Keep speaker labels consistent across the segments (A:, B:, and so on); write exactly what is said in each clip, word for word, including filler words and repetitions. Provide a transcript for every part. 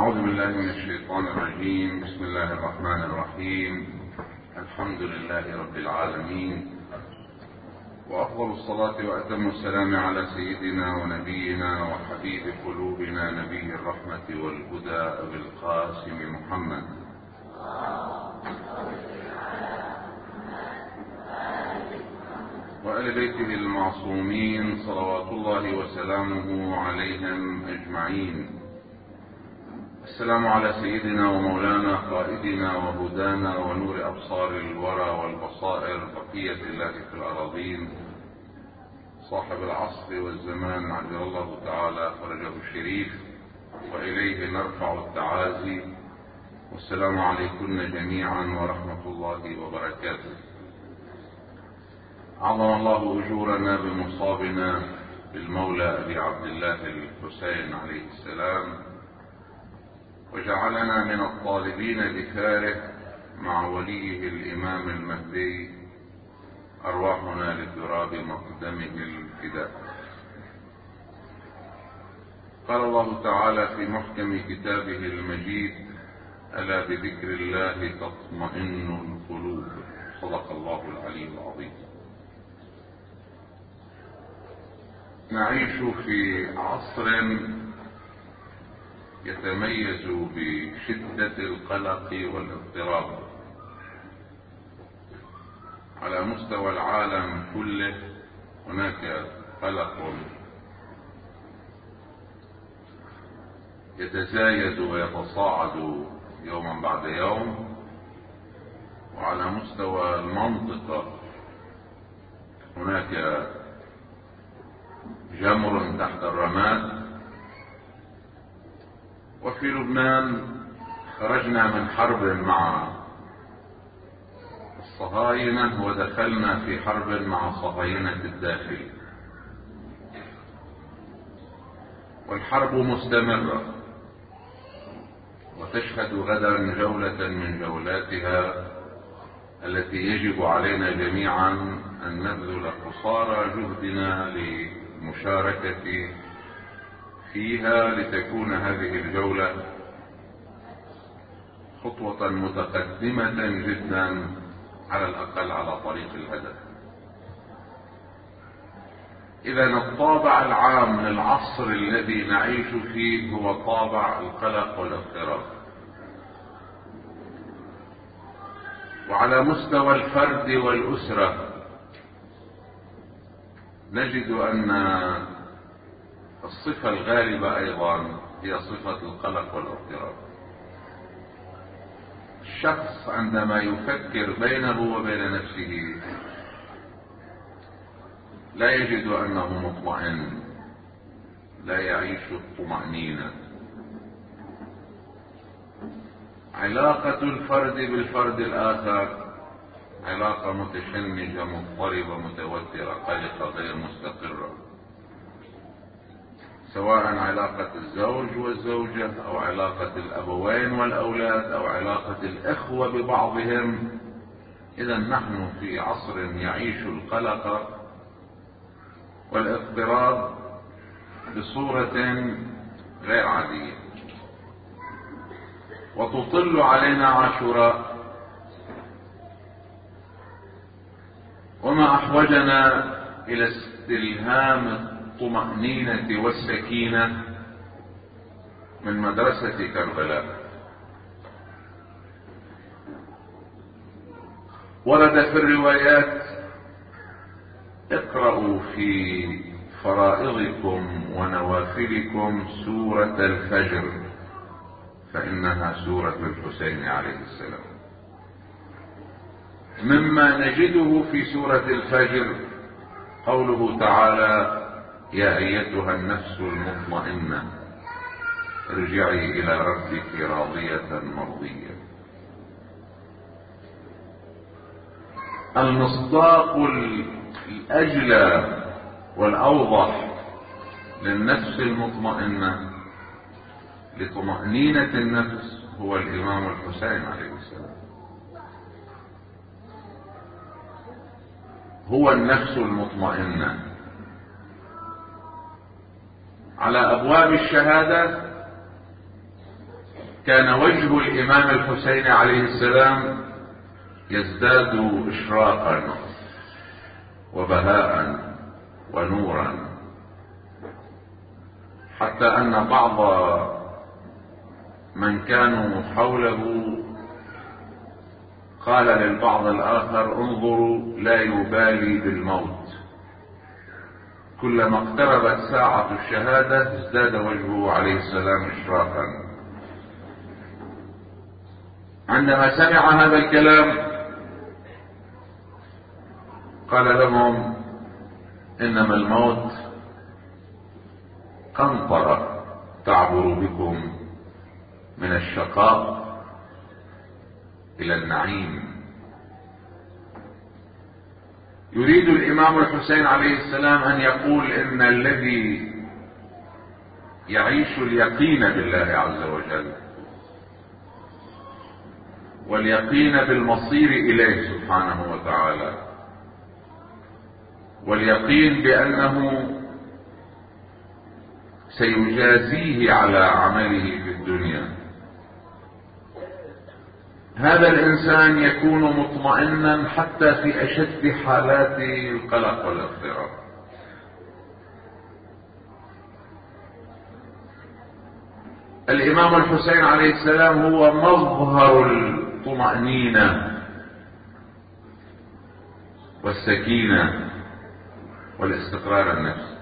A: أعوذ بالله من الشيطان الرجيم. بسم الله الرحمن الرحيم. الحمد لله رب العالمين، وأفضل الصلاة وأتم السلام على سيدنا ونبينا وحبيب قلوبنا نبي الرحمة والهدى أبي القاسم محمد وآل بيته المعصومين صلوات الله وسلامه عليهم أجمعين. السلام على سيدنا ومولانا قائدنا وهدانا ونور أبصار الورى والبصائر بقية الله في الأراضين، صاحب العصر والزمان عجل الله تعالى فرجه الشريف، وإليه نرفع التعازي. والسلام عليكم جميعا ورحمة الله وبركاته. عظم الله أجورنا بمصابنا بالمولى أبي عبد الله الحسين عليه السلام، وجعلنا من الطالبين بثاره مع وليه الإمام المهدي، أرواحنا لتراب مقدمه الفداء. قال الله تعالى في محكم كتابه المجيد: ألا بذكر الله تطمئن القلوب. صدق الله العلي العظيم. نعيش في عصر يتميز بشدة القلق والاضطراب على مستوى العالم كله. هناك قلق يتزايد ويتصاعد يوما بعد يوم، وعلى مستوى المنطقة هناك جمر تحت الرماد. وفي لبنان خرجنا من حرب مع الصهاينة ودخلنا في حرب مع صهاينة الداخل، والحرب مستمرة وتشهد غدا جولة من جولاتها التي يجب علينا جميعا أن نبذل قصارى جهدنا للمشاركة فيها، لتكون هذه الجولة خطوة متقدمة جدا على الأقل على طريق الهدف. إذا الطابع العام للعصر الذي نعيش فيه هو طابع القلق والاضطراب، وعلى مستوى الفرد والأسرة نجد أن الصفة الغالبة أيضا هي صفة القلق والاضطراب. الشخص عندما يفكر بينه وبين نفسه لا يجد أنه مطمئن، لا يعيش الطمأنينة. علاقة الفرد بالفرد الآخر علاقة متشنجة مضطربة متوترة قلقة غير مستقرة، سواء علاقة الزوج والزوجة أو علاقة الأبوين والأولاد أو علاقة الإخوة ببعضهم. إذا نحن في عصر يعيش القلق والاضطراب بصورة غير عادية، وتطل علينا عاشوراء. وما أحوجنا إلى استلهام الطمأنينة والسكينة من مدرسة كربلاء. ورد في الروايات: اقرأوا في فرائضكم ونوافلكم سورة الفجر فإنها سورة الحسين عليه السلام. مما نجده في سورة الفجر قوله تعالى: يا أيتها النفس المطمئنة ارجعي إلى ربك راضية مرضية. المصداق الأجلى والأوضح للنفس المطمئنة لطمأنينة النفس هو الإمام الحسين عليه السلام. هو النفس المطمئنة. على أبواب الشهادة كان وجه الإمام الحسين عليه السلام يزداد إشراقا وبهاء ونورا، حتى أن بعض من كانوا حوله قال للبعض الآخر: انظروا لا يبالي بالموت، كلما اقتربت ساعة الشهادة ازداد وجهه عليه السلام إشراقا. عندما سمع هذا الكلام قال لهم: إنما الموت قنطرة تعبر بكم من الشقاء إلى النعيم. يريد الإمام الحسين عليه السلام أن يقول إن الذي يعيش اليقين بالله عز وجل واليقين بالمصير إليه سبحانه وتعالى واليقين بأنه سيجازيه على عمله في الدنيا، هذا الإنسان يكون مطمئنا حتى في أشد حالات القلق والاضطراب. الإمام الحسين عليه السلام هو مظهر الطمأنينة والسكينة والاستقرار النفسي،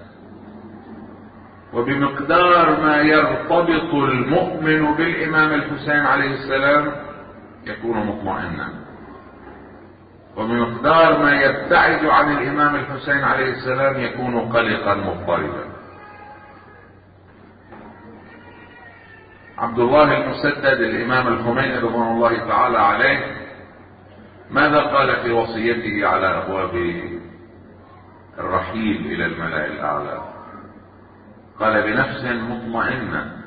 A: وبمقدار ما يرتبط المؤمن بالإمام الحسين عليه السلام يكون مطمئنا، وبمقدار ما يبتعد عن الإمام الحسين عليه السلام يكون قلقا مضطربا. عبد الله المسدد الإمام الخميني رضوان الله تعالى عليه ماذا قال في وصيته على أبواب الرحيل إلى الملأ الأعلى؟ قال: بنفس مطمئنة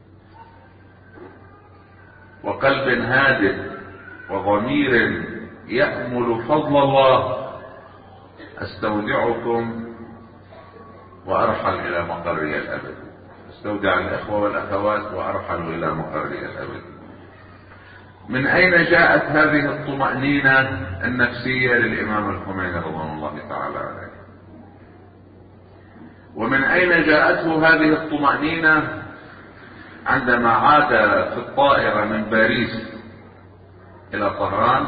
A: وقلب هادئ وضمير يأمل فضل الله استودعكم وأرحل إلى مقري الأبد. استودع الإخوة والأخوات وأرحل إلى مقري الأبد. من أين جاءت هذه الطمأنينة النفسية للإمام الخميني رضوان الله تعالى عليه؟ ومن أين جاءته هذه الطمأنينة عندما عاد في الطائرة من باريس إلى طهران،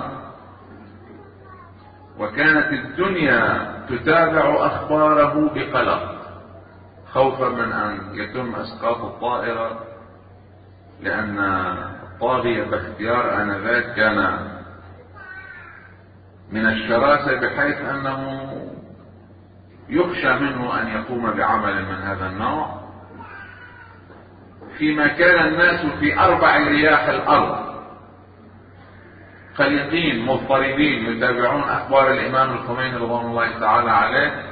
A: وكانت الدنيا تتابع أخباره بقلق خوفا من أن يتم إسقاط الطائرة، لأن الطاغية باختيار آنذاك كان من الشراسة بحيث أنه يخشى منه أن يقوم بعمل من هذا النوع، فيما كان الناس في أربع رياح الأرض قلقين مضطربين يتابعون أخبار الإمام الخميني رضوان الله تعالى عليه.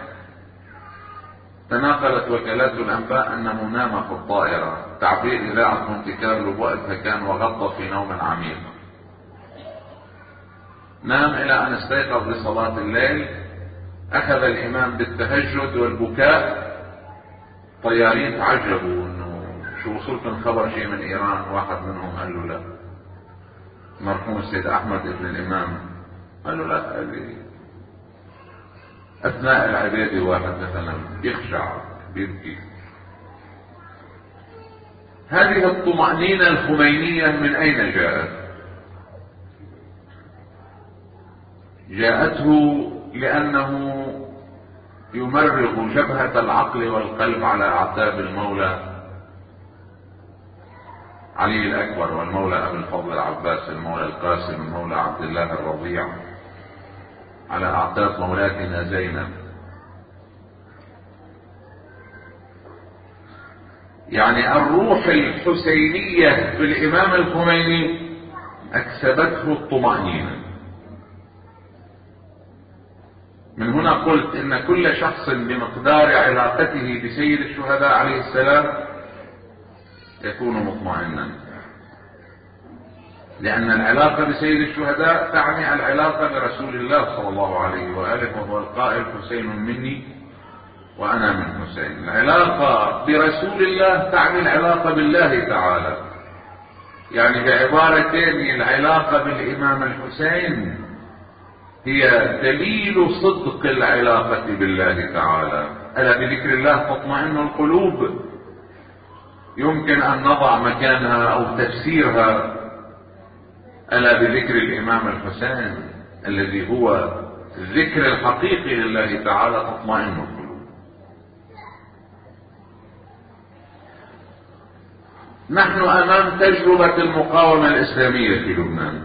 A: تناقلت وكالات الأنباء أنه نام في الطائرة، تعبير إذاعة مونتي كارلو وقتها كان وغطى في نوم عميق، نام إلى أن استيقظ بصلاة الليل. أخذ الإمام بالتهجد والبكاء. طيارين تعجبوا إنه شو وصلكم خبر شيء من إيران؟ واحد منهم قال له لا. مرحوم السيد أحمد ابن الإمام قال له لا. قال لي أثناء العبادة واحد مثلا يخشع بيبكي. هذه الطمأنينة الخمينية من أين جاءت؟ جاءته لأنه يمرغ جبهة العقل والقلب على أعتاب المولى علي الأكبر والمولى أبي الفضل العباس المولى القاسم المولى عبد الله الرضيع، على أعتاب مولاتنا زينب. يعني الروح الحسينية في الإمام الخميني أكسبته الطمأنينة. من هنا قلت إن كل شخص بمقدار علاقته بسيد الشهداء عليه السلام يكون مطمئنا، لأن العلاقة بسيد الشهداء تعني العلاقة برسول الله صلى الله عليه وآله، وهو القائل: حسين مني وأنا من حسين. العلاقة برسول الله تعني العلاقة بالله تعالى. يعني بعبارتين العلاقة بالإمام الحسين هي دليل صدق العلاقة بالله تعالى. ألا بذكر الله تطمئن القلوب. يمكن أن نضع مكانها أو تفسيرها ألا بذكر الإمام الحسين الذي هو الذكر الحقيقي لله تعالى تطمئن القلوب. نحن أمام تجربة المقاومة الإسلامية في لبنان.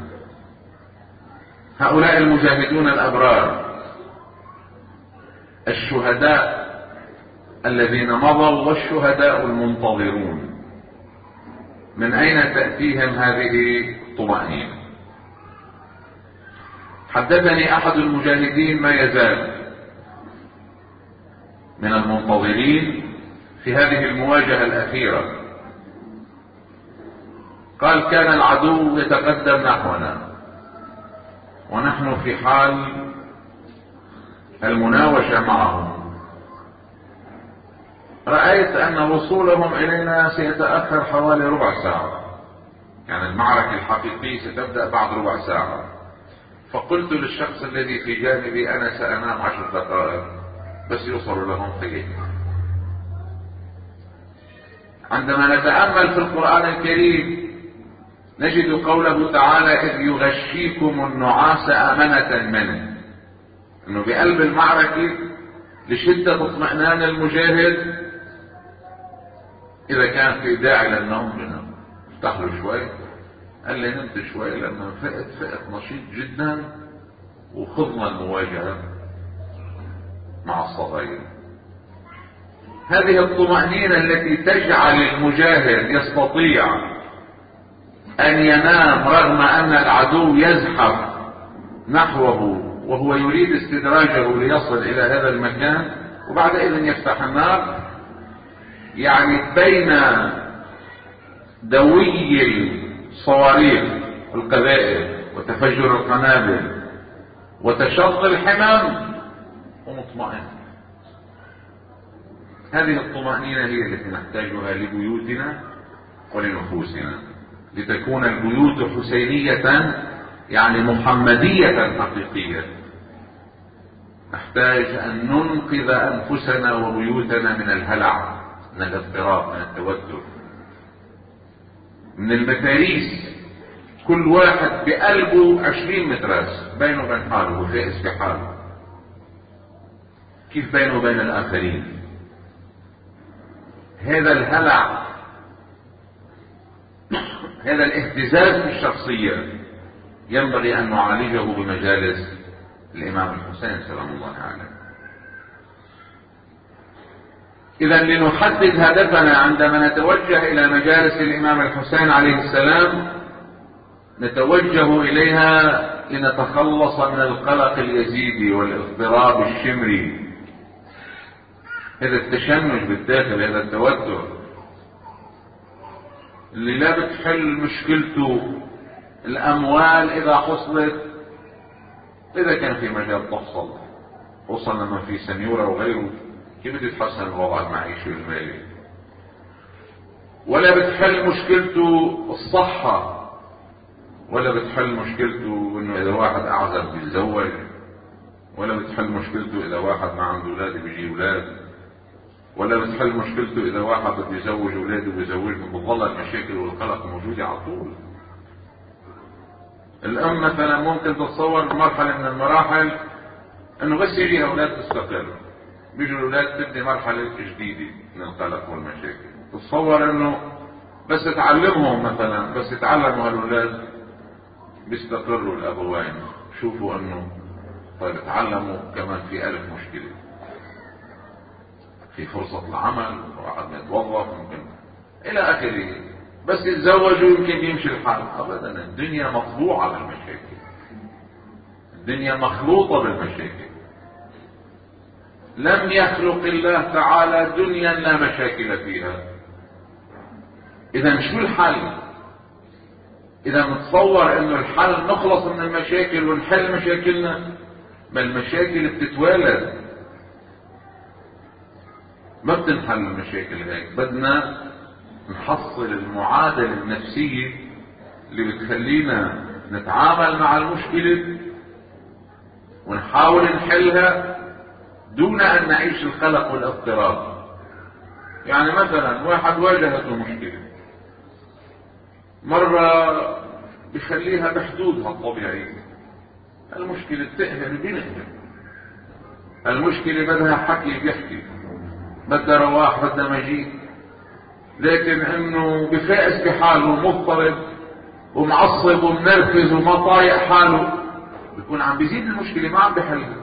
A: هؤلاء المجاهدون الأبرار الشهداء الذين مضوا والشهداء المنتظرون، من أين تأتيهم هذه الطمأنينة؟ حدثني أحد المجاهدين ما يزال من المنتظرين في هذه المواجهة الأخيرة، قال كان العدو يتقدم نحونا ونحن في حال المناوشة معهم. رأيت أن وصولهم إلينا سيتأخر حوالي ربع ساعة، يعني المعركة الحقيقية ستبدأ بعد ربع ساعة. فقلت للشخص الذي في جانبي أنا سأنام عشر دقائق بس يوصل لهم خير. عندما نتأمل في القرآن الكريم نجد قوله تعالى إذ يغشيكم النعاس أمنة منه، أنه بقلب المعركة لشدة اطمئنان المجاهد إذا كان في داعي للنوم بنام، افتح له شوي. قال لي نمت شوي لما فقت فقت نشيط جدا وخضنا المواجهة مع الصغير. هذه الطمأنينة التي تجعل المجاهد يستطيع أن ينام رغم أن العدو يزحف نحوه وهو يريد استدراجه ليصل إلى هذا المكان، وبعد إذن يفتح النار. يعني بين دوي الصواريخ والقذائف وتفجر القنابل وتشظ الحمم ومطمئن. هذه الطمأنينة هي التي نحتاجها لبيوتنا ولنفوسنا لتكون البيوت حسينية يعني محمدية حقيقية. نحتاج أن ننقذ أنفسنا وبيوتنا من الهلع، من الاضطراب، من التوتر، من المتاريس. كل واحد بقلبه عشرين متراس بينه وبين حاله وفائز بحاله. كيف بينه وبين الآخرين؟ هذا الهلع، هذا الاهتزاز في الشخصية ينبغي أن نعالجه بمجالس الإمام الحسين سلام الله عليه. إذا لنحدد هدفنا عندما نتوجه إلى مجالس الإمام الحسين عليه السلام، نتوجه إليها لنتخلص من القلق اليزيدي والاضطراب الشمري، هذا التشنج بالداخل، هذا التوتر اللي لا بتحل مشكلته الأموال إذا حصلت، إذا كان في مجال تحصل، وصلنا ما في سنيورة وغيره، كيف بده يتحسن الوضع المعيشي والمالي؟ ولا بتحل مشكلته الصحة، ولا بتحل مشكلته انه اذا واحد اعزب بيتزوج، ولا بتحل مشكلته اذا واحد ما عنده اولاد بيجي اولاد، ولا بتحل مشكلته اذا واحد بده يزوج اولاده وبيزوجهم. بتظل المشاكل والقلق موجودة على طول. الام مثلا ممكن تتصور بمرحلة من المراحل انه بس يجي اولاد تستقر، بيجوا الاولاد تبدي مرحلة جديدة من القلق والمشاكل. تتصور انه بس تعلمهم مثلا، بس يتعلموا هالولاد بيستقروا الابوين، شوفوا انه طيب تعلموا كمان في الف مشكلة، في فرصة العمل، واحد ما يتوظف ممكن الى اخره، بس يتزوجوا يمكن يمشي الحال. ابدا، الدنيا مطبوعة بالمشاكل، الدنيا مخلوطة بالمشاكل. لم يخلق الله تعالى دنيا لا مشاكل فيها. اذا شو الحل؟ اذا نتصور انه الحل نخلص من المشاكل ونحل مشاكلنا، ما المشاكل بتتوالد، ما بتنحل المشاكل هيك. بدنا نحصل المعادلة النفسية اللي بتخلينا نتعامل مع المشكلة ونحاول نحلها دون ان نعيش القلق والاضطراب. يعني مثلا واحد واجهته مشكلة، مرة بيخليها بحدودها الطبيعية، المشكلة تقهر بنقهر، المشكلة بدها حكي بيحكي، بدها رواح بدها مجيء، لكن انه بفائز بحاله مضطرب ومعصب ومنرفز وما طايق حاله، بيكون عم بيزيد المشكلة، ما عم بحلها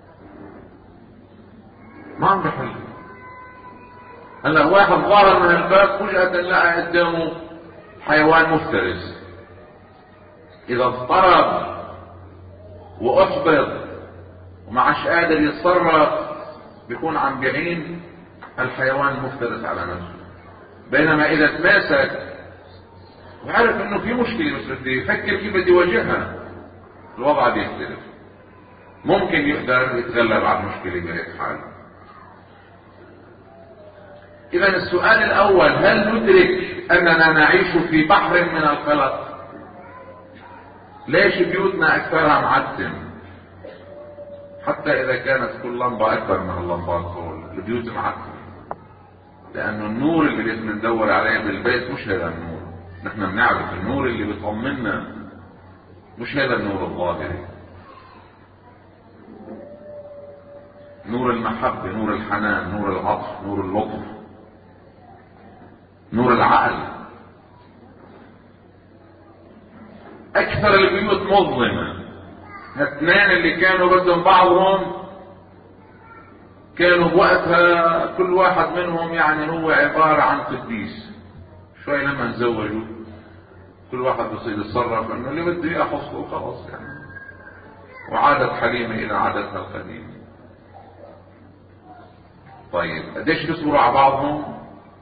A: ما عم بحلها. هلا واحد ظهر من الباب فجأة لقى قدامه حيوان مفترس، اذا اضطرب واحبط وما عادش قادر يتصرف بيكون عم بيعين الحيوان المفترس على نفسه. بينما اذا تماسك وعرف انه في مشكلة بس بده يفكر كيف بده يواجهها، الوضع بيختلف، ممكن يقدر يتغلب على المشكلة بهيك حال. اذا السؤال الاول، هل ندرك اننا نعيش في بحر من القلق؟ ليش بيوتنا اكثرها معتم؟ حتى اذا كانت كل لمبة اكبر من اللمبات هول البيوت معتمة، لانه النور اللي لازم ندور عليه بالبيت مش هذا النور. نحن بنعرف النور اللي بيطمنا مش هذا النور الظاهري، نور المحبة، نور الحنان، نور العطف، نور اللطف، نور العقل. اكثر البيوت مظلمة. هالاثنين اللي كانوا بدهم بعضهم كانوا بوقتها كل واحد منهم يعني هو عبارة عن قديس. شوي لما تزوجوا كل واحد بصير يتصرف انه اللي بده اياه حصله وخلاص يعني، وعادت حليمة الى عادتها القديمة. طيب قديش بيصبروا على بعضهم؟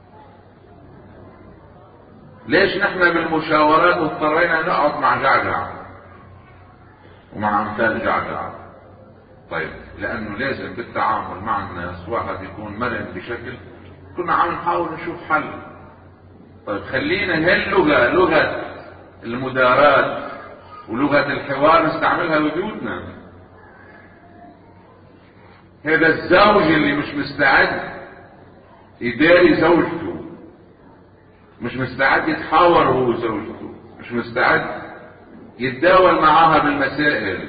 A: ليش نحن بالمشاورات اضطرينا نقعد مع جعجع ومع امثال جعجع؟ طيب لانه لازم بالتعامل مع الناس واحد يكون مرن بشكل، كنا عم نحاول نشوف حل. طيب خلينا هاللغة لغة المدارات ولغة الحوار نستعملها ببيوتنا. هذا الزوج اللي مش مستعد يداري زوجته، مش مستعد يتحاور هو وزوجته، مش مستعد يتداول معاها بالمسائل،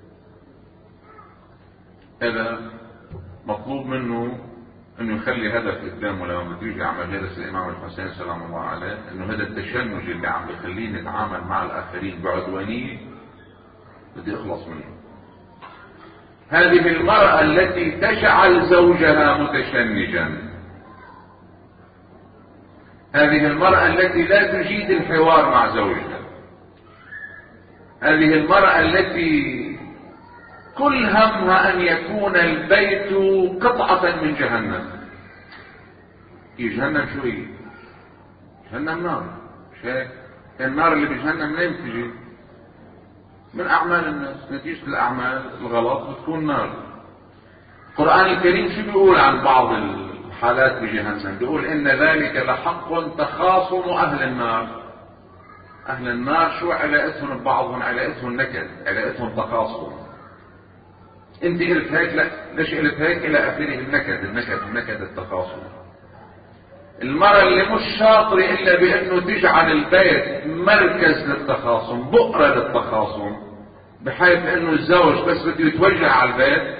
A: هذا مطلوب منه انه يخلي هدف قدامه لما بده يجي على مجالس الامام الحسين سلام الله عليه، انه هذا التشنج اللي عم بيخليني اتعامل مع الاخرين بعدوانية بدي اخلص منه. هذه المرأة التي تجعل زوجها متشنجا، هذه المرأة التي لا تجيد الحوار مع زوجها، هذه المرأة التي كل همها ان يكون البيت قطعة من جهنم. ايه جهنم؟ شو هي جهنم؟ نار. مش هيك؟ النار اللي بجهنم لين بتجي؟ من اعمال الناس، نتيجة الاعمال الغلط بتكون نار. القرآن الكريم شو بيقول عن بعض الحالات بجهنم؟ بيقول ان ذلك لحق تخاصم اهل النار. اهل النار شو علاقتهم ببعضهم؟ علاقتهم نكد، علاقتهم تخاصم. انت قلت هيك، لا ليش قلت هيك، الى اخره. النكد النكد النكد التخاصم. المرأة اللي مش شاطرة الا بانه تجعل البيت مركز للتخاصم، بؤرة للتخاصم، بحيث انه الزوج بس بده يتوجه على البيت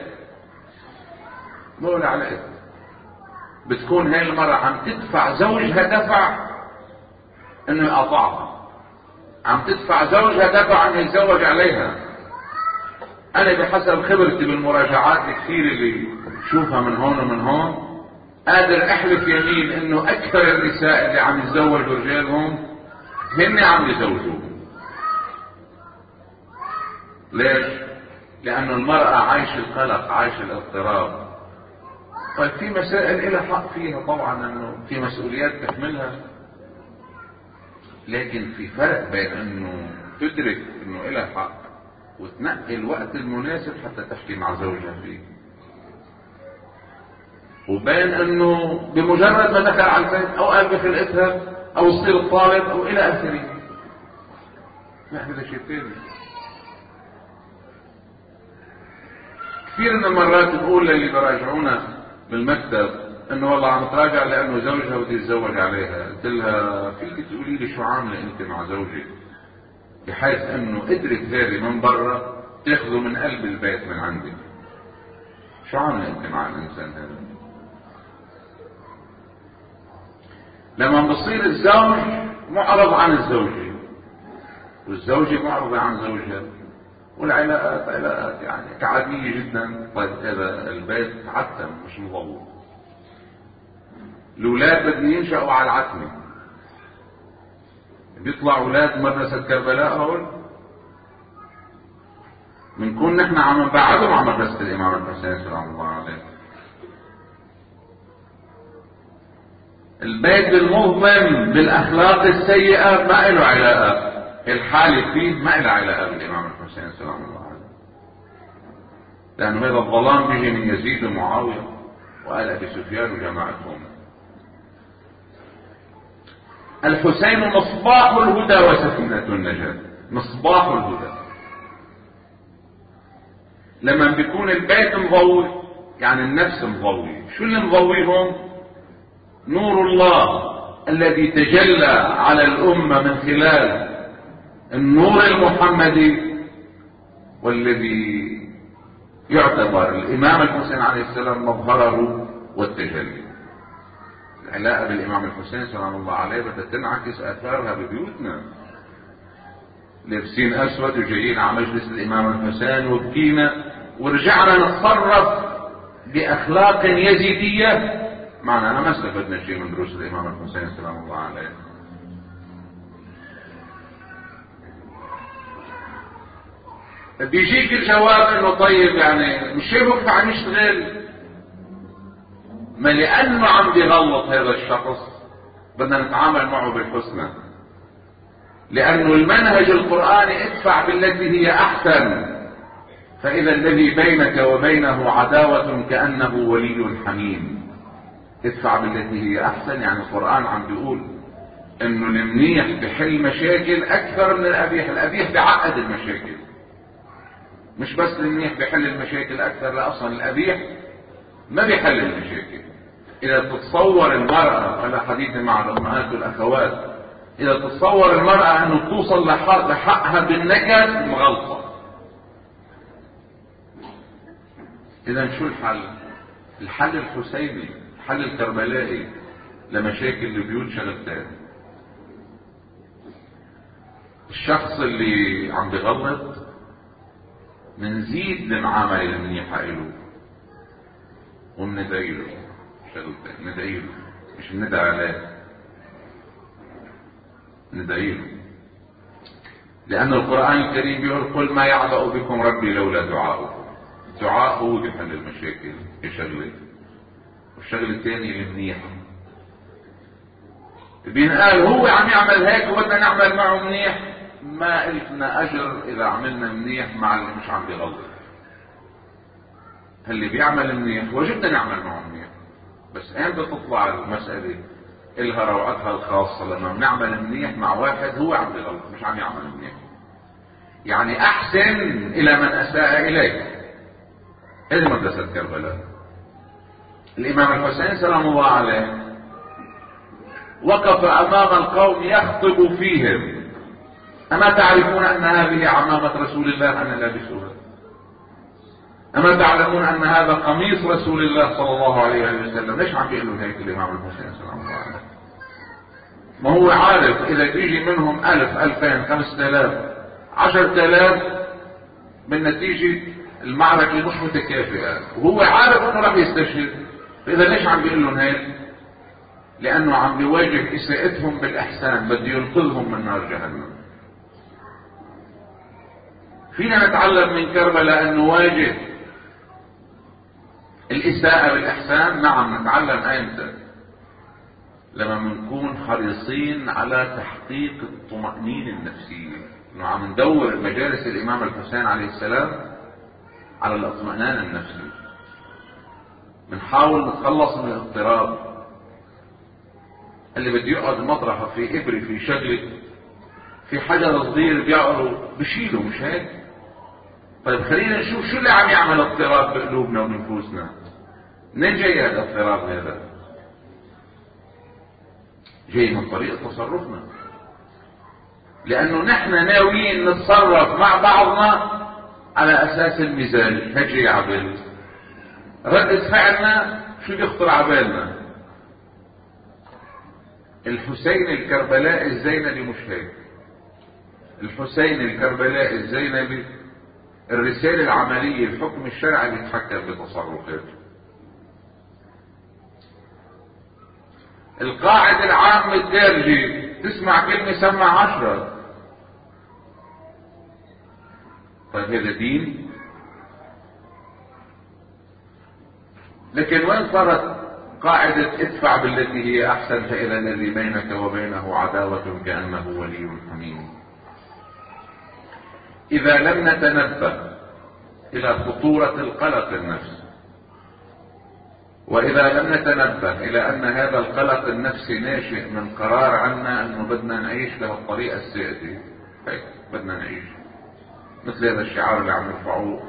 A: بقول عليه. بتكون هاي المرأة عم تدفع زوجها دفع انه يقاطعها، عم تدفع زوجها دفع انه يتزوج عليها. انا بحسب خبرتي بالمراجعات الكثير اللي شوفها من هون ومن هون قادر احلف يمين انه اكثر النساء اللي عم يتزوجوا رجالهم هن عم يزوجوا. ليش؟ لانه المرأة عايش القلق، عايش الاضطراب. طيب في مسائل إلها حق فيها طبعا، انه في مسؤوليات تحملها، لكن في فرق بين انه تدرك انه إلها حق وتنقي الوقت المناسب حتى تحكي مع زوجها فيه، وبين انه بمجرد ما دخل على البيت او قال بخلقتها او يصير الطالب او الى اخره. لا هذا شيء ثاني. كثير من المرات بقول للي براجعونا بالمكتب انه والله عم تراجع لانه زوجها بده يتزوج عليها. قلت لها فيك تقولي لي شو عامله انت مع زوجك بحيث انه قدرت هذه من برا تاخذه من قلب البيت من عندك؟ شو عامله انت مع الانسان هذا؟ لما بصير الزوج معرض عن الزوجة والزوجة معرضة عن زوجها والعلاقات علاقات يعني كعادية جدا. طيب هذا البيت عتم مش مضوء. الأولاد بدهم ينشأوا على العتمة. بيطلع أولاد مدرسة كربلاء هول بنكون نحن عم نبعدهم عن مدرسة الإمام الحسين سلام الله عليه. البيت المظلم بالأخلاق السيئة ما له علاقة، الحالة فيه ما له علاقة بالإمام الحسين سلام الله عليه، لأنه هذا الظلام بيجي من يزيد ومعاوية وآل أبي سفيان وجماعتهم. الحسين مصباح الهدى وسفينة النجاة، مصباح الهدى. لما بيكون البيت مضوي يعني النفس مضوي. شو اللي مضويهم؟ نور الله الذي تجلى على الأمة من خلال النور المحمدي، والذي يعتبر الإمام الحسين عليه السلام مظهره والتجلي. العلاقة بالإمام الحسين سلام الله عليه بدها تنعكس آثارها ببيوتنا. لابسين أسود وجايين على مجلس الإمام الحسين وبكينا ورجعنا نتصرف بأخلاق يزيدية، معنى ما استفدنا شيء من دروس الإمام الحسين سلام الله عليه. بيجيك الجواب انه طيب يعني مش ينفع عم يشتغل، ما لانه عم بيغلط هذا الشخص بدنا نتعامل معه بالحسنى، لانه المنهج القرآني ادفع بالتي هي احسن، فاذا الذي بينك وبينه عداوة كأنه ولي حميم. ادفع بالتي هي احسن يعني القرآن عم بيقول انه المنيح بحل مشاكل اكثر من القبيح. القبيح بيعقد المشاكل، مش بس المنيح بيحل المشاكل اكثر، لا اصلا القبيح ما بيحل المشاكل. اذا تتصور المرأة، على حديثي مع الامهات والاخوات، اذا تتصور المرأة انه توصل لحقها بالنكد مغلطة. اذا شو الحل؟ الحل الحسيني، الحل الكربلائي لمشاكل البيوت شغلتين. الشخص اللي عم بيغلط منزيد المعاملة المنيحة له ومندعي له شغلتين. ندعي له، مش ندعي عليه، ندعي له، لأن القرآن الكريم بيقول قل ما يعبأ بكم ربي لولا دعاؤكم. الدعاء هو بيحل المشاكل بشغله، والشغل الثاني المنيح بينقال هو عم يعمل هيك وبدنا نعمل معه منيح. ما إلنا أجر إذا عملنا منيح مع اللي مش عم بيغلط. اللي بيعمل منيح وجبنا نعمل معه منيح، بس امتى تطلع المسألة إلها روعتها الخاصة؟ لما بنعمل منيح مع واحد هو عم بيغلط مش عم يعمل منيح. يعني أحسن إلى من أساء إليك. هذه مدرسة كربلاء. الإمام الحسين سلام الله عليه وقف أمام القوم يخطب فيهم: أما تعرفون أن هذه عمامة رسول الله أنا لابسها؟ أما تعلمون أن هذا قميص رسول الله صلى الله عليه وسلم؟ ليش عم بيقولوا هيك الإمام الحسين سلام الله عليه؟ ما هو عارف إذا تيجي منهم ألف ألفين خمسة آلاف عشرة آلاف بالنتيجة المعركة مش متكافئة، وهو عارف أنه راح يستشهد. فإذا ليش عم بيقولوا هيك؟ لأنه عم بيواجه إساءتهم بالإحسان، بده ينقذهم من نار جهنم. فينا نتعلم من كربلاء أن نواجه الإساءة بالإحسان. نعم نتعلم أيمتى؟ لما نكون حريصين على تحقيق الطمأنينة النفسية، إنه عم ندور مجالس الإمام الحسين عليه السلام على الاطمئنان النفسي. بنحاول نتخلص من الاضطراب. اللي بده يقعد مطرحه في إبرة في شغلة في حجر صغير بيعقلوا بشيله، مش هيك؟ طيب خلينا نشوف شو اللي عم يعمل اضطراب بقلوبنا وبنفوسنا. منين جاي هذا الاضطراب؟ هذا جاي من طريقة تصرفنا، لأنه نحن ناويين نتصرف مع بعضنا على أساس المزاج. هيك جاي عبالي ردة فعلنا شو بيخطر عبالنا. الحسين الكربلاء الزينبي مش هيك. الحسين الكربلاء الزينبي الرسالة العملية الحكم الشرعي بيتحكم بتصرفاته. القاعدة العامة الدارجة تسمع كلمة سمع عشرة. طيب هذا دين؟ لكن وين صارت قاعدة ادفع بالتي هي احسن فإذا الذي بينك وبينه عداوة كأنه ولي حميم؟ اذا لم نتنبه الى خطورة القلق النفسي، واذا لم نتنبه الى ان هذا القلق النفسي ناشئ من قرار عنا انه بدنا نعيش بهالطريقة السائدة، هيك بدنا نعيش مثل هذا الشعار اللي عم يرفعوه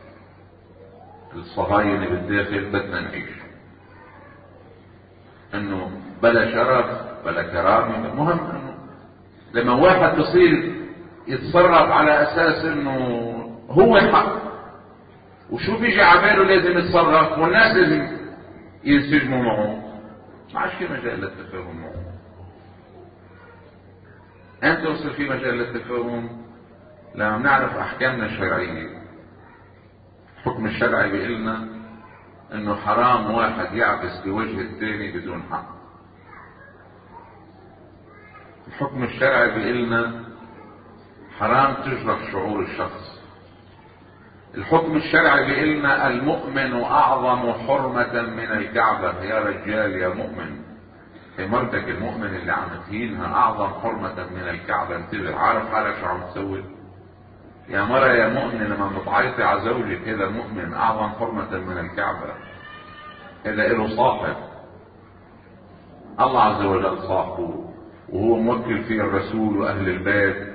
A: الصهاينة بالداخل، بدنا نعيش انه بلا شرف بلا كرامة. مهم انه لما واحد بصير يتصرف على اساس انه هو حق وشو بيجي عباله لازم يتصرف والناس لازم ينسجموا معه، ما عادش في مجال للتفاهم معه. امتى وصل في مجال للتفاهم؟ لما نعرف احكامنا الشرعية. الحكم الشرعي بيقول لنا انه حرام واحد يعبس بوجه الثاني بدون حق. الحكم الشرعي بيقول لنا حرام تجرح شعور الشخص. الحكم الشرعي بيقول لنا المؤمن اعظم حرمة من الكعبة. يا رجال يا مؤمن، هي مرتك المؤمن اللي عم تهينها اعظم حرمة من الكعبة. انتبه، عارف حالك شو عم تسوي؟ يا مرة يا مؤمن لما بتعيطي على زوجك هذا مؤمن اعظم حرمة من الكعبة. هذا له صاحب، الله عز وجل صاحبه وهو موكل فيه الرسول واهل البيت.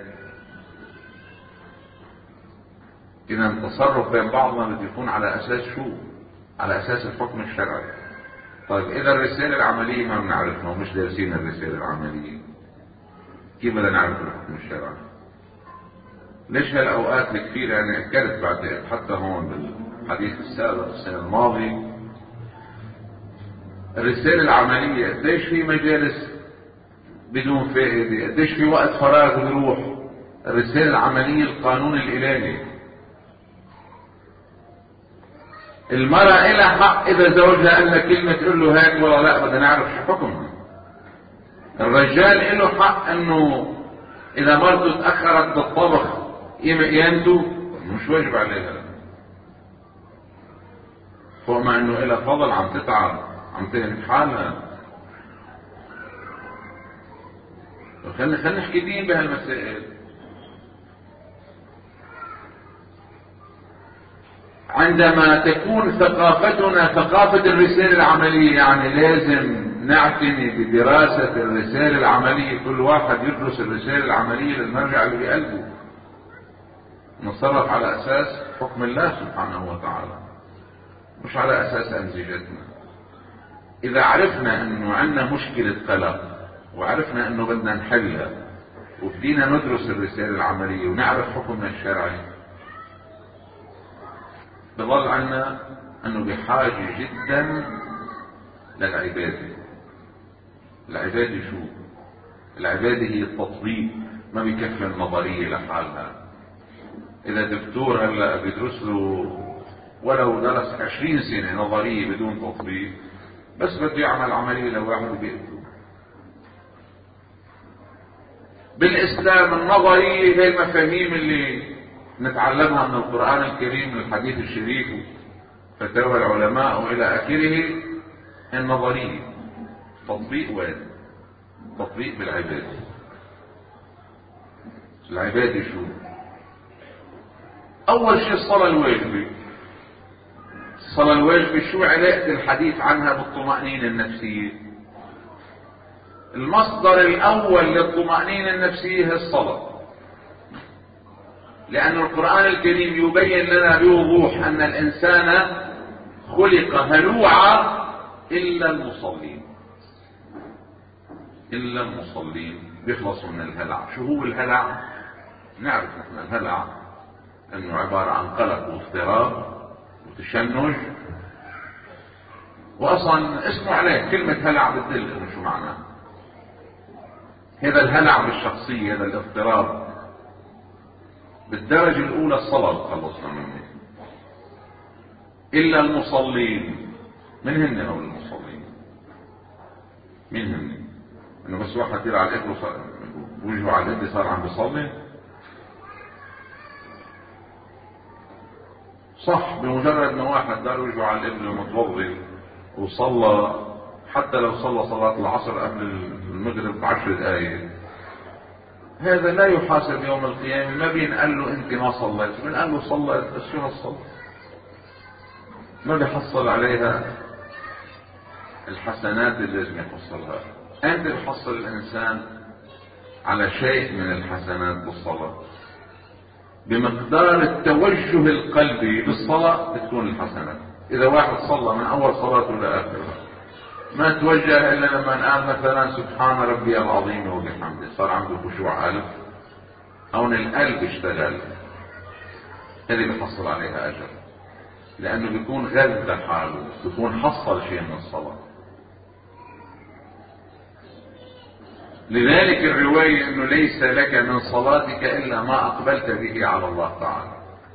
A: اذا التصرف بين بعضنا بده يكون على اساس شو؟ على اساس الحكم الشرعي. طيب اذا الرسالة العملية ما بنعرفها ومش دارسين الرسالة العملية، كيف بدنا نعرف الحكم الشرعي؟ ليش هالاوقات الكثيرة يعني اذكرت بعد حتى هون بالحديث السابق السنة الماضية الرسالة العملية قديش في مجالس بدون فائدة، قديش في وقت فراغ بيروح. الرسالة العملية القانون الالهي. المرأة إلها حق إذا زوجها قال لها كلمة تقول له هيك ولا لا، بدنا نعرف شو حكمها. الرجال له حق إنه إذا مرته تأخرت بالطبخ قيمة قيامته مش واجب عليها، فوق ما إنه إلها فضل عم تتعب عم تهلك حالها. خلينا خلينا نحكي دين بهالمسائل. عندما تكون ثقافتنا ثقافة الرسالة العملية، يعني لازم نعتني بدراسة الرسالة العملية. كل واحد يدرس الرسالة العملية للمرجع اللي بقلبه، نتصرف على أساس حكم الله سبحانه وتعالى مش على أساس أمزجتنا. إذا عرفنا أنه عندنا مشكلة قلق وعرفنا أنه بدنا نحلها وبدينا ندرس الرسالة العملية ونعرف حكمنا الشرعي، بظل عنا أنه بحاجة جدا للعبادة. العبادة شو؟ العبادة هي التطبيق، ما بيكفي النظرية لحالها. إذا دكتور هلا بيدرس له ولو درس عشرين سنة نظرية بدون تطبيق، بس بده يعمل عملية لواحد بيقتله. بالإسلام النظرية هي المفاهيم اللي نتعلمها من القرآن الكريم من الحديث الشريف فتاوى العلماء وإلى آخره. النظرية تطبيق وين؟ تطبيق بالعبادة. العبادة شو؟ أول شيء الصلاة الواجبة. الصلاة الواجبة شو علاقة الحديث عنها بالطمأنينة النفسية؟ المصدر الأول للطمأنينة النفسية هي الصلاة. لأن القرآن الكريم يبين لنا بوضوح أن الإنسان خلق هلوعا إلا المصلين. إلا المصلين بيخلصوا من الهلع. شو هو الهلع؟ نعرف نحن الهلع أنه عبارة عن قلق واضطراب وتشنج، وأصلا اسمه عليه كلمة هلع بتدل إنه شو معناه. هذا الهلع بالشخصية، هذا الاضطراب بالدرجة الأولى الصلاة تخلصنا منه. إلا المصلين. من هن أول المصلين؟ مين هن؟ إنه بس واحد يطير على الإبل وجهه على الإبل صار عم بيصلي؟ صح، بمجرد ما واحد دار وجهه على الإبل ومتوضي وصلى، حتى لو صلى صلاة العصر قبل المغرب بعشر دقائق، هذا لا يحاسب يوم القيامة. ما بينقال له انت ما صليت، بينقال له صليت، بس شو هالصلاة؟ ما بيحصل عليها الحسنات اللي لازم يحصلها. انت بيحصل الانسان على شيء من الحسنات بالصلاة، بمقدار التوجه القلبي بالصلاة بتكون الحسنات. اذا واحد صلى من اول صلاته لاخرها ما توجه الا لما قال مثلا سبحان ربي العظيم وبحمده، صار عنده خشوع قلب، هون القلب اشتغل، هذه بيحصل عليها اجر، لانه بيكون غذى حاله، بيكون حصل شيء من الصلاة. لذلك الرواية انه ليس لك من صلاتك الا ما اقبلت به على الله تعالى.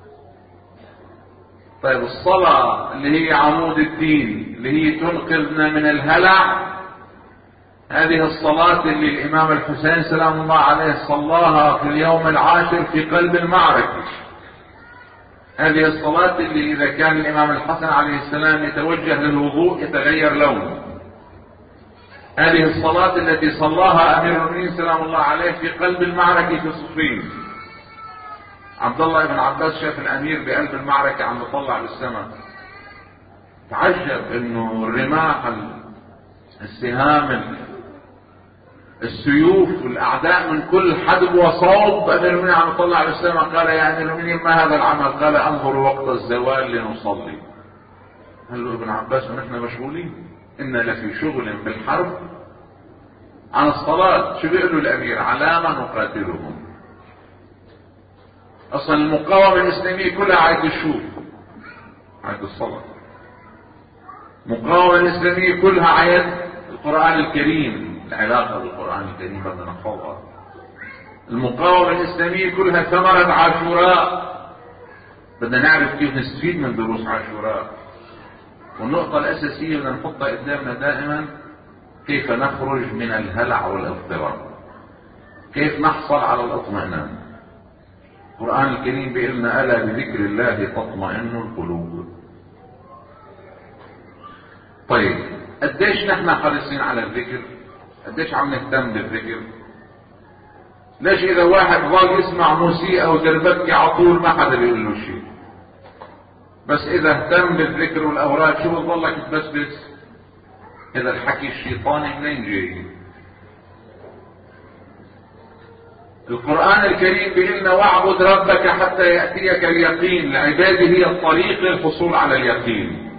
A: طيب الصلاة اللي هي عمود الدين، اللي هي تنقذنا من الهلع، هذه الصلاة اللي الامام الحسين سلام الله عليه صلاها في اليوم العاشر في قلب المعركة، هذه الصلاة اللي اذا كان الامام الحسن عليه السلام يتوجه للوضوء يتغير لونه، هذه الصلاة التي صلاها امير المؤمنين سلام الله عليه في قلب المعركة في صفين. عبد الله بن عباس شاف الامير بقلب المعركة عم يطلع للسماء، تعجب انه الرماح، السهام، السيوف والاعداء من كل حدب وصوب، امير المؤمنين عم يطلع للسماء. قال يا امير المؤمنين ما هذا العمل؟ قال انظر وقت الزوال لنصلي. قال له ابن عباس ونحن مشغولين، إن لفي شغل بالحرب عن الصلاة. شو بيقولوا الأمير؟ علامة نقاتلهم. أصلا المقاومة الإسلامية كلها عايد الشوف، عايد الصلاة. المقاومة الإسلامية كلها عايد القرآن الكريم، العلاقة بالقرآن الكريم بدنا نحفظها. المقاومة الإسلامية كلها ثمرة عاشوراء، بدنا نعرف كيف نستفيد من دروس عاشوراء. والنقطة الأساسية اللي نحطها قدامنا دائما كيف نخرج من الهلع والاضطراب، كيف نحصل على الاطمئنان. القرآن الكريم بيقول لنا ألا بذكر الله تطمئن القلوب. طيب قديش نحن حريصين على الذكر؟ قديش عم نهتم بالذكر؟ ليش إذا واحد ضل يسمع موسيقى ودربكة على طول ما حدا بيقول له شيء، بس إذا اهتم بالذكر والأوراد شو بتضلك تبسبس؟ هذا الحكي الشيطاني منين جاي؟ القرآن الكريم بيقول لنا واعبد ربك حتى يأتيك اليقين، العبادة هي الطريق للحصول على اليقين.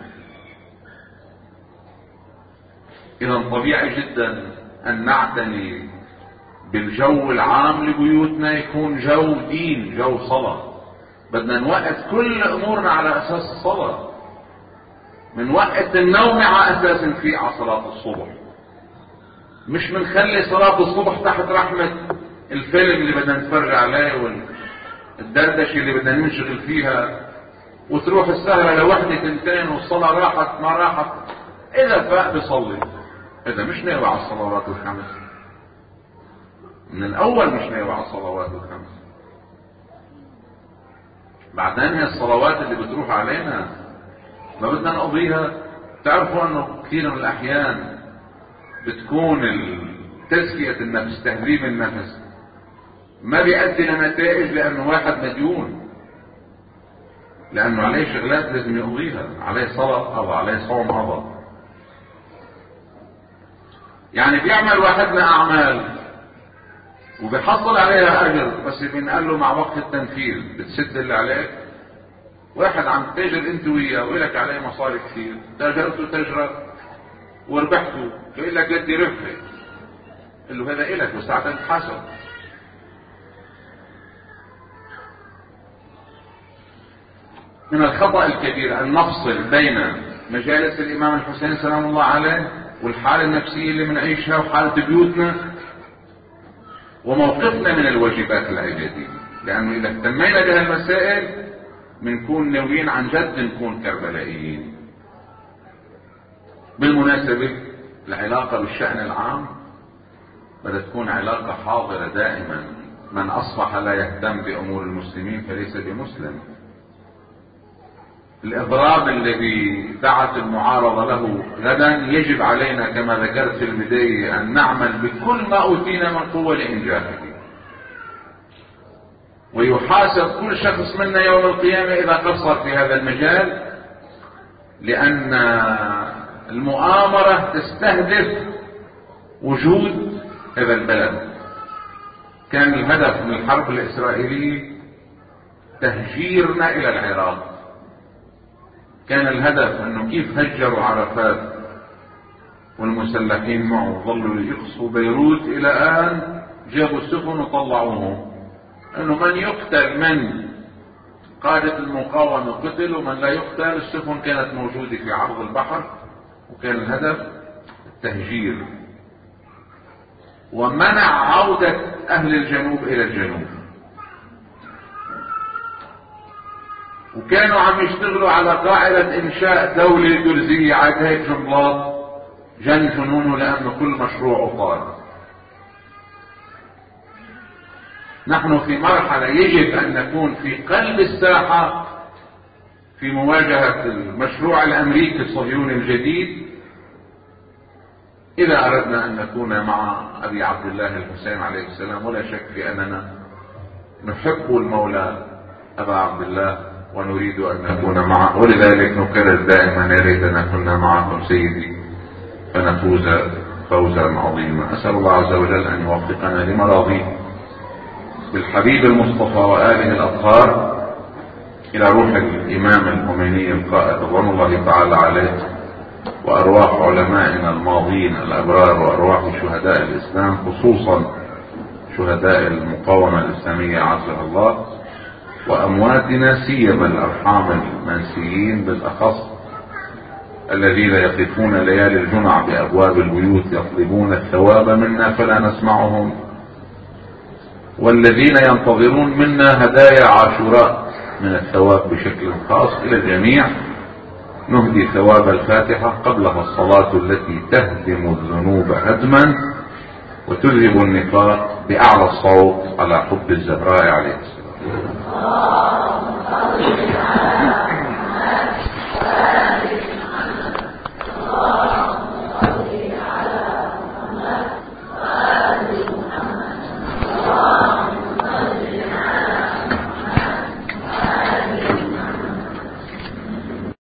A: إذا طبيعي جدا أن نعتني بالجو العام لبيوتنا، يكون جو دين، جو صلاة. بدنا نوقت كل أمورنا على أساس الصلاة، من وقت النوم على أساس في على صلاة الصبح، مش منخلي صلاة الصبح تحت رحمة الفيلم اللي بدنا نتفرج عليه والدردشة اللي بدنا ننشغل فيها، وتروح السهرة لوحدة تنتين والصلاة راحت ما راحت. إذا فاق بصلي، إذا مش ناوي على الصلوات الخمس من الأول، مش ناوي على الصلوات الخمس، بعدين هي الصلوات اللي بتروح علينا ما بدنا نقضيها. تعرفوا انه كثير من الاحيان بتكون تزكية النفس، تهذيب النفس، ما بيؤدي لنتائج، لانه واحد مديون، لانه عليه شغلات لازم يقضيها، عليه صلاة قضى، عليه صوم قضى. يعني بيعمل واحدنا اعمال وبيحصل عليها اجر، بس بنقال له مع وقت التنفيذ بتسد اللي عليك. واحد عم تاجر انت وياه وإلك عليه مصاري كثير، تاجرته تجرة وربحته، بيقول لك بدي ربحي، قل له هذا إلك وساعتها تحاسب. من الخطأ الكبير أن نفصل بين مجالس الإمام الحسين سلام الله عليه والحالة النفسية اللي بنعيشها وحالة بيوتنا وموقفنا من الواجبات العبادية، لأنه إذا اهتمينا بهالمسائل بنكون ناويين عن جد نكون كربلائيين. بالمناسبة العلاقة بالشأن العام بدها تكون علاقة حاضرة دائما. من أصبح لا يهتم بأمور المسلمين فليس بمسلم. الإضراب الذي دعت المعارضة له غدا يجب علينا كما ذكرت في البداية أن نعمل بكل ما أوتينا من قوة لإنجاحه، ويحاسب كل شخص منا يوم القيامة إذا قصر في هذا المجال، لأن المؤامرة تستهدف وجود هذا البلد. كان الهدف من الحرب الإسرائيلية تهجيرنا إلى العراق، كان الهدف أنه كيف هجروا عرفات والمسلحين معه ظلوا يقصفوا بيروت إلى آن جابوا السفن وطلعوهم، أنه من يقتل من قادة المقاومة قتل ومن لا يقتل السفن كانت موجودة في عرض البحر، وكان الهدف التهجير ومنع عودة أهل الجنوب إلى الجنوب. وكانوا عم يشتغلوا على قاعدة إنشاء دولة درزية عاد هيك جملات جن جنونه لأن كل مشروع طار. نحن في مرحلة يجب أن نكون في قلب الساحة في مواجهة المشروع الأمريكي الصهيوني الجديد، إذا أردنا أن نكون مع أبي عبد الله الحسين عليه السلام. ولا شك في أننا نحب المولى أبا عبد الله ونريد أن نكون معه، ولذلك نكرر دائما يا ريتنا كنا معكم سيدي فنفوز فوزا عظيما. أسأل الله عز وجل أن يوفقنا لمراضيه بالحبيب المصطفى وآله الأطهار إلى روح الإمام الخميني القائد رضوان الله تعالى عليه، وأرواح علمائنا الماضين الأبرار، وأرواح شهداء الإسلام خصوصا شهداء المقاومة الإسلامية عزها الله، وأمواتنا سيما الأرحام المنسيين بالأخص الذين يقفون ليالي الجمع بأبواب البيوت يطلبون الثواب منا فلا نسمعهم، والذين ينتظرون منا هدايا عاشوراء من الثواب بشكل خاص. إلى الجميع نهدي ثواب الفاتحة قبلها الصلاة التي تهدم الذنوب هدما وتذهب النفاق بأعلى الصوت على حب الزهراء عليه السلام.